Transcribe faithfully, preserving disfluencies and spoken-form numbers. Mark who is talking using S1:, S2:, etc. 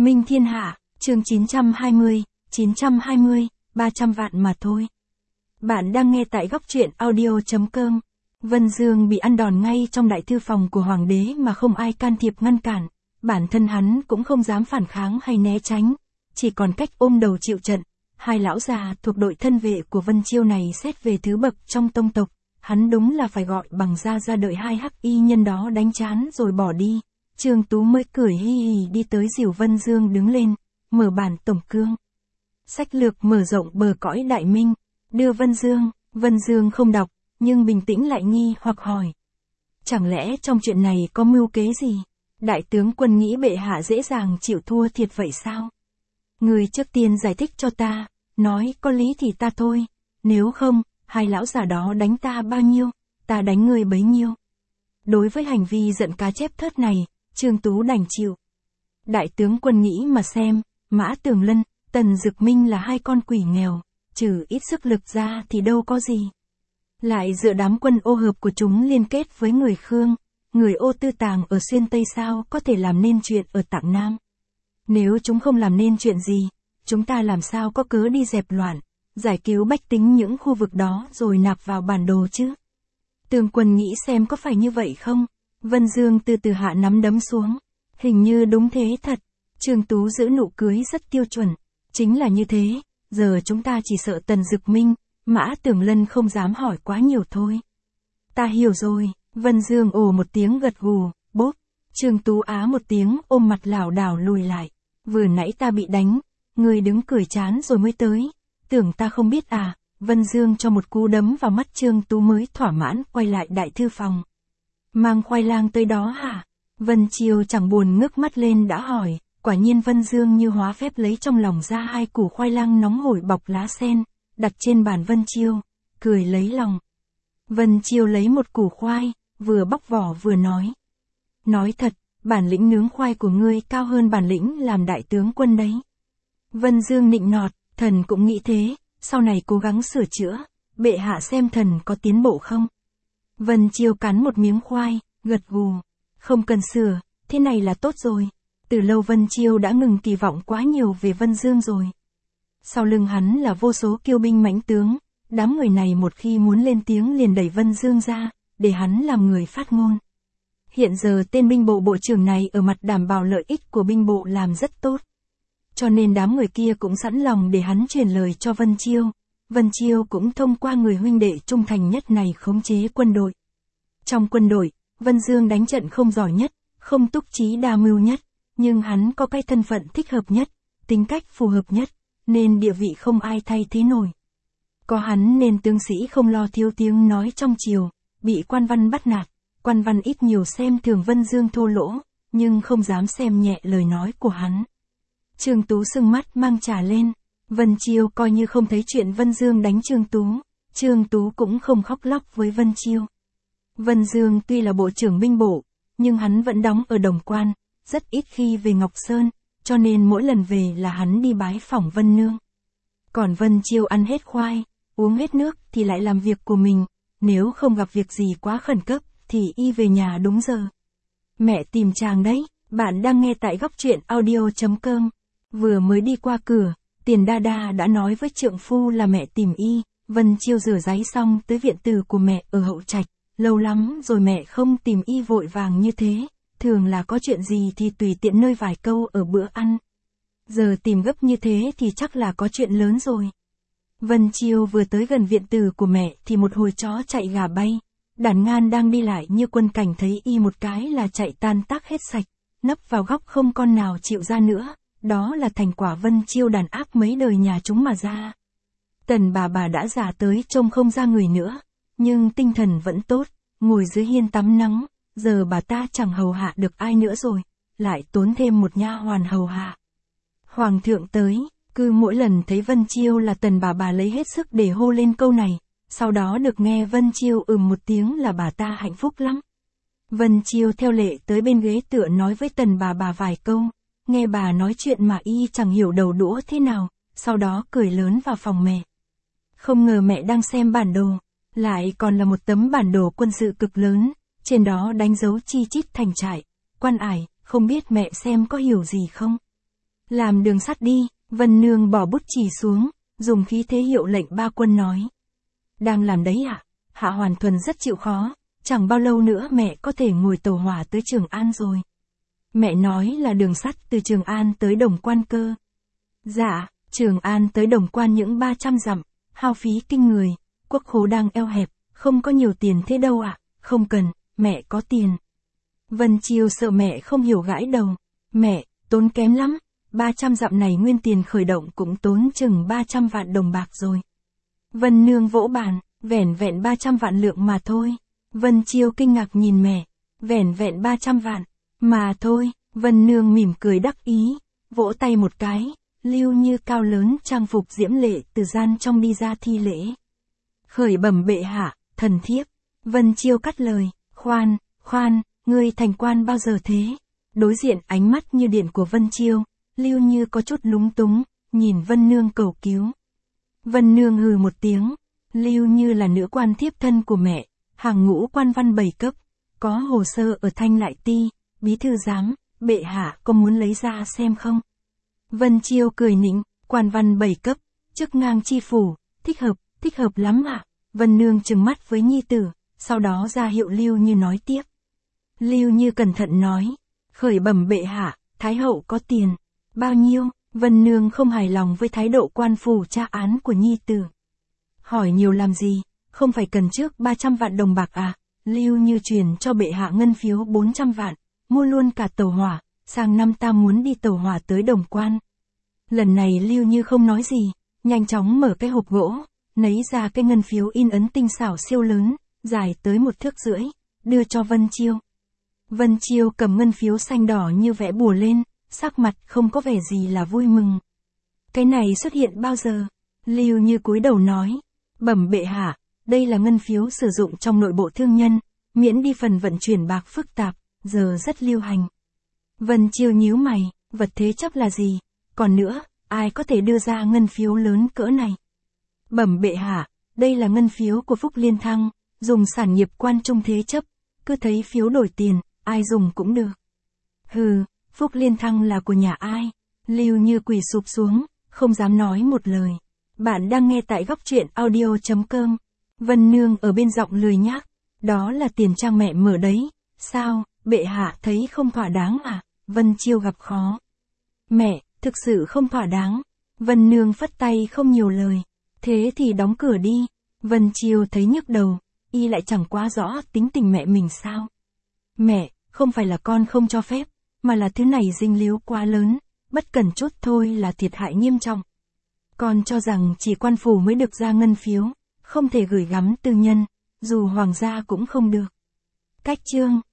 S1: Minh thiên hạ, chương chín trăm hai mươi, chín trăm hai mươi, ba trăm vạn mà thôi. Bạn đang nghe tại góc truyện audio.com. Vân Dương bị ăn đòn ngay trong đại thư phòng của hoàng đế mà không ai can thiệp ngăn cản. Bản thân hắn cũng không dám phản kháng hay né tránh, chỉ còn cách ôm đầu chịu trận. Hai lão già thuộc đội thân vệ của Vân Chiêu này xét về thứ bậc trong tông tộc, hắn đúng là phải gọi bằng ra ra đợi hai hắc y nhân đó đánh chán rồi bỏ đi. Trương Tú mới cười hi hì đi tới dìu Vân Dương đứng lên, mở bản tổng cương. Sách lược mở rộng bờ cõi đại minh, đưa Vân Dương, Vân Dương không đọc, nhưng bình tĩnh lại nghi hoặc hỏi. Chẳng lẽ trong chuyện này có mưu kế gì? Đại tướng quân nghĩ bệ hạ dễ dàng chịu thua thiệt vậy sao? Người trước tiên giải thích cho ta, nói có lý thì ta thôi, nếu không, hai lão già đó đánh ta bao nhiêu, ta đánh người bấy nhiêu. Đối với hành vi giận cá chép thớt này, Trương Tú đành chịu. Đại tướng quân nghĩ mà xem, Mã Tường Lân, Tần Dực Minh là hai con quỷ nghèo, trừ ít sức lực ra thì đâu có gì. Lại dựa đám quân ô hợp của chúng liên kết với người Khương, người ô Tư Tàng ở xuyên Tây sao có thể làm nên chuyện ở Tạng Nam. Nếu chúng không làm nên chuyện gì, chúng ta làm sao có cớ đi dẹp loạn, giải cứu bách tính những khu vực đó rồi nạp vào bản đồ chứ. Tướng quân nghĩ xem có phải như vậy không? Vân Dương từ từ hạ nắm đấm xuống. Hình như đúng thế thật. Trương Tú giữ nụ cười rất tiêu chuẩn. Chính là như thế, giờ chúng ta chỉ sợ Tần Dực Minh, Mã Tường Lân không dám hỏi quá nhiều thôi. Ta hiểu rồi, Vân Dương ồ một tiếng gật gù, bốp. Trương Tú á một tiếng ôm mặt lảo đảo lùi lại. Vừa nãy ta bị đánh, người đứng cười chán rồi mới tới. Tưởng ta không biết à, Vân Dương cho một cú đấm vào mắt Trương Tú mới thỏa mãn quay lại đại thư phòng. Mang khoai lang tới đó hả? Vân Chiêu chẳng buồn ngước mắt lên đã hỏi, quả nhiên Vân Dương như hóa phép lấy trong lòng ra hai củ khoai lang nóng hổi bọc lá sen, đặt trên bàn Vân Chiêu, cười lấy lòng. Vân Chiêu lấy một củ khoai, vừa bóc vỏ vừa nói. Nói thật, bản lĩnh nướng khoai của ngươi cao hơn bản lĩnh làm đại tướng quân đấy. Vân Dương nịnh nọt, thần cũng nghĩ thế, sau này cố gắng sửa chữa, bệ hạ xem thần có tiến bộ không? Vân Chiêu cắn một miếng khoai, gật gù. Không cần sửa, thế này là tốt rồi. Từ lâu Vân Chiêu đã ngừng kỳ vọng quá nhiều về Vân Dương rồi. Sau lưng hắn là vô số kiêu binh mãnh tướng, đám người này một khi muốn lên tiếng liền đẩy Vân Dương ra, để hắn làm người phát ngôn. Hiện giờ tên binh bộ bộ trưởng này ở mặt đảm bảo lợi ích của binh bộ làm rất tốt. Cho nên đám người kia cũng sẵn lòng để hắn truyền lời cho Vân Chiêu. Vân Chiêu cũng thông qua người huynh đệ trung thành nhất này khống chế quân đội. Trong quân đội, Vân Dương đánh trận không giỏi nhất, không túc trí đa mưu nhất, nhưng hắn có cái thân phận thích hợp nhất, tính cách phù hợp nhất, nên địa vị không ai thay thế nổi. Có hắn nên tướng sĩ không lo thiếu tiếng nói trong triều, bị quan văn bắt nạt, quan văn ít nhiều xem thường Vân Dương thô lỗ, nhưng không dám xem nhẹ lời nói của hắn. Trương Tú sưng mắt mang trà lên, Vân Chiêu coi như không thấy chuyện Vân Dương đánh Trương Tú, Trương Tú cũng không khóc lóc với Vân Chiêu. Vân Dương tuy là bộ trưởng binh bộ, nhưng hắn vẫn đóng ở Đồng Quan, rất ít khi về Ngọc Sơn, cho nên mỗi lần về là hắn đi bái phỏng Vân Nương. Còn Vân Chiêu ăn hết khoai, uống hết nước thì lại làm việc của mình, nếu không gặp việc gì quá khẩn cấp, thì y về nhà đúng giờ. Mẹ tìm chàng đấy, bạn đang nghe tại góc truyện audio.com. Vừa mới đi qua cửa, Tiền Đa Đa đã nói với trượng phu là mẹ tìm y. Vân Chiêu rửa ráy xong tới viện tử của mẹ ở Hậu Trạch. Lâu lắm rồi mẹ không tìm y vội vàng như thế, thường là có chuyện gì thì tùy tiện nơi vài câu ở bữa ăn. Giờ tìm gấp như thế thì chắc là có chuyện lớn rồi. Vân Chiêu vừa tới gần viện tử của mẹ thì một hồi chó chạy gà bay. Đàn ngan đang đi lại như quân cảnh thấy y một cái là chạy tan tác hết sạch, nấp vào góc không con nào chịu ra nữa. Đó là thành quả Vân Chiêu đàn áp mấy đời nhà chúng mà ra. Tần bà bà đã già tới trông không ra người nữa, nhưng tinh thần vẫn tốt, ngồi dưới hiên tắm nắng, giờ bà ta chẳng hầu hạ được ai nữa rồi, lại tốn thêm một nha hoàn hầu hạ. Hoàng thượng tới, cứ mỗi lần thấy Vân Chiêu là Tần bà bà lấy hết sức để hô lên câu này, sau đó được nghe Vân Chiêu ừm một tiếng là bà ta hạnh phúc lắm. Vân Chiêu theo lệ tới bên ghế tựa nói với Tần bà bà vài câu, nghe bà nói chuyện mà y chẳng hiểu đầu đũa thế nào, sau đó cười lớn vào phòng mẹ. Không ngờ mẹ đang xem bản đồ, lại còn là một tấm bản đồ quân sự cực lớn, trên đó đánh dấu chi chít thành trại, quan ải, không biết mẹ xem có hiểu gì không? Làm đường sắt đi, Vân Nương bỏ bút chì xuống, dùng khí thế hiệu lệnh ba quân nói. Đang làm đấy ạ, à? Hạ Hoàn Thuần rất chịu khó, chẳng bao lâu nữa mẹ có thể ngồi tàu hỏa tới Trường An rồi. Mẹ nói là đường sắt từ Trường An tới Đồng Quan cơ. Dạ, Trường An tới Đồng Quan những ba trăm dặm, hao phí kinh người, quốc khố đang eo hẹp, không có nhiều tiền thế đâu ạ, à? Không cần, mẹ có tiền. Vân Chiêu sợ mẹ không hiểu gãi đầu. Mẹ, tốn kém lắm, ba trăm dặm này nguyên tiền khởi động cũng tốn chừng ba trăm vạn đồng bạc rồi. Vân Nương vỗ bàn, vẻn vẹn ba trăm vạn lượng mà thôi. Vân Chiêu kinh ngạc nhìn mẹ, vẻn vẹn ba trăm vạn, mà thôi. Vân Nương mỉm cười đắc ý, vỗ tay một cái, Lưu Như cao lớn trang phục diễm lệ từ gian trong đi ra thi lễ. Khởi bẩm bệ hạ, thần thiếp. Vân Chiêu cắt lời, khoan, khoan, ngươi thành quan bao giờ thế? Đối diện ánh mắt như điện của Vân Chiêu, Lưu Như có chút lúng túng, nhìn Vân Nương cầu cứu. Vân Nương hừ một tiếng, Lưu Như là nữ quan thiếp thân của mẹ, hàng ngũ quan văn bảy cấp, có hồ sơ ở Thanh Lại Ti, bí thư giám, bệ hạ có muốn lấy ra xem không? Vân Chiêu cười nịnh, quan văn bảy cấp, chức ngang chi phủ, thích hợp, thích hợp lắm ạ. À? Vân Nương trừng mắt với nhi tử, sau đó ra hiệu Lưu Như nói tiếp. Lưu Như cẩn thận nói, khởi bẩm bệ hạ, Thái hậu có tiền. Bao nhiêu? Vân Nương không hài lòng với thái độ quan phủ tra án của nhi tử. Hỏi nhiều làm gì, không phải cần trước ba trăm vạn đồng bạc à? Lưu Như truyền cho bệ hạ ngân phiếu bốn trăm vạn, mua luôn cả tàu hỏa, sang năm ta muốn đi tàu hỏa tới Đồng Quan. Lần này Lưu Như không nói gì, nhanh chóng mở cái hộp gỗ, lấy ra cái ngân phiếu in ấn tinh xảo siêu lớn, dài tới một thước rưỡi, đưa cho Vân Chiêu. Vân Chiêu cầm ngân phiếu xanh đỏ như vẽ bùa lên, sắc mặt không có vẻ gì là vui mừng. Cái này xuất hiện bao giờ? Lưu Như cúi đầu nói, bẩm bệ hạ, đây là ngân phiếu sử dụng trong nội bộ thương nhân, miễn đi phần vận chuyển bạc phức tạp, giờ rất lưu hành. Vân Chiêu nhíu mày, vật thế chấp là gì? Còn nữa, ai có thể đưa ra ngân phiếu lớn cỡ này? Bẩm bệ hạ, đây là ngân phiếu của Phúc Liên Thăng, dùng sản nghiệp quan trung thế chấp, cứ thấy phiếu đổi tiền, ai dùng cũng được. Hừ, Phúc Liên Thăng là của nhà ai? Lưu Như quỳ sụp xuống, không dám nói một lời. Bạn đang nghe tại góc truyện audio chấm com. Vân Nương ở bên giọng lười nhác, đó là tiền trang mẹ mở đấy. Sao, bệ hạ thấy không thỏa đáng à? Vân Chiêu gặp khó. Mẹ, thực sự không thỏa đáng. Vân Nương phất tay không nhiều lời. Thế thì đóng cửa đi. Vân Chiêu thấy nhức đầu, y lại chẳng quá rõ tính tình mẹ mình sao. Mẹ, không phải là con không cho phép, mà là thứ này dinh líu quá lớn, bất cẩn chút thôi là thiệt hại nghiêm trọng. Con cho rằng chỉ quan phủ mới được ra ngân phiếu, không thể gửi gắm tư nhân, dù hoàng gia cũng không được. Cách chương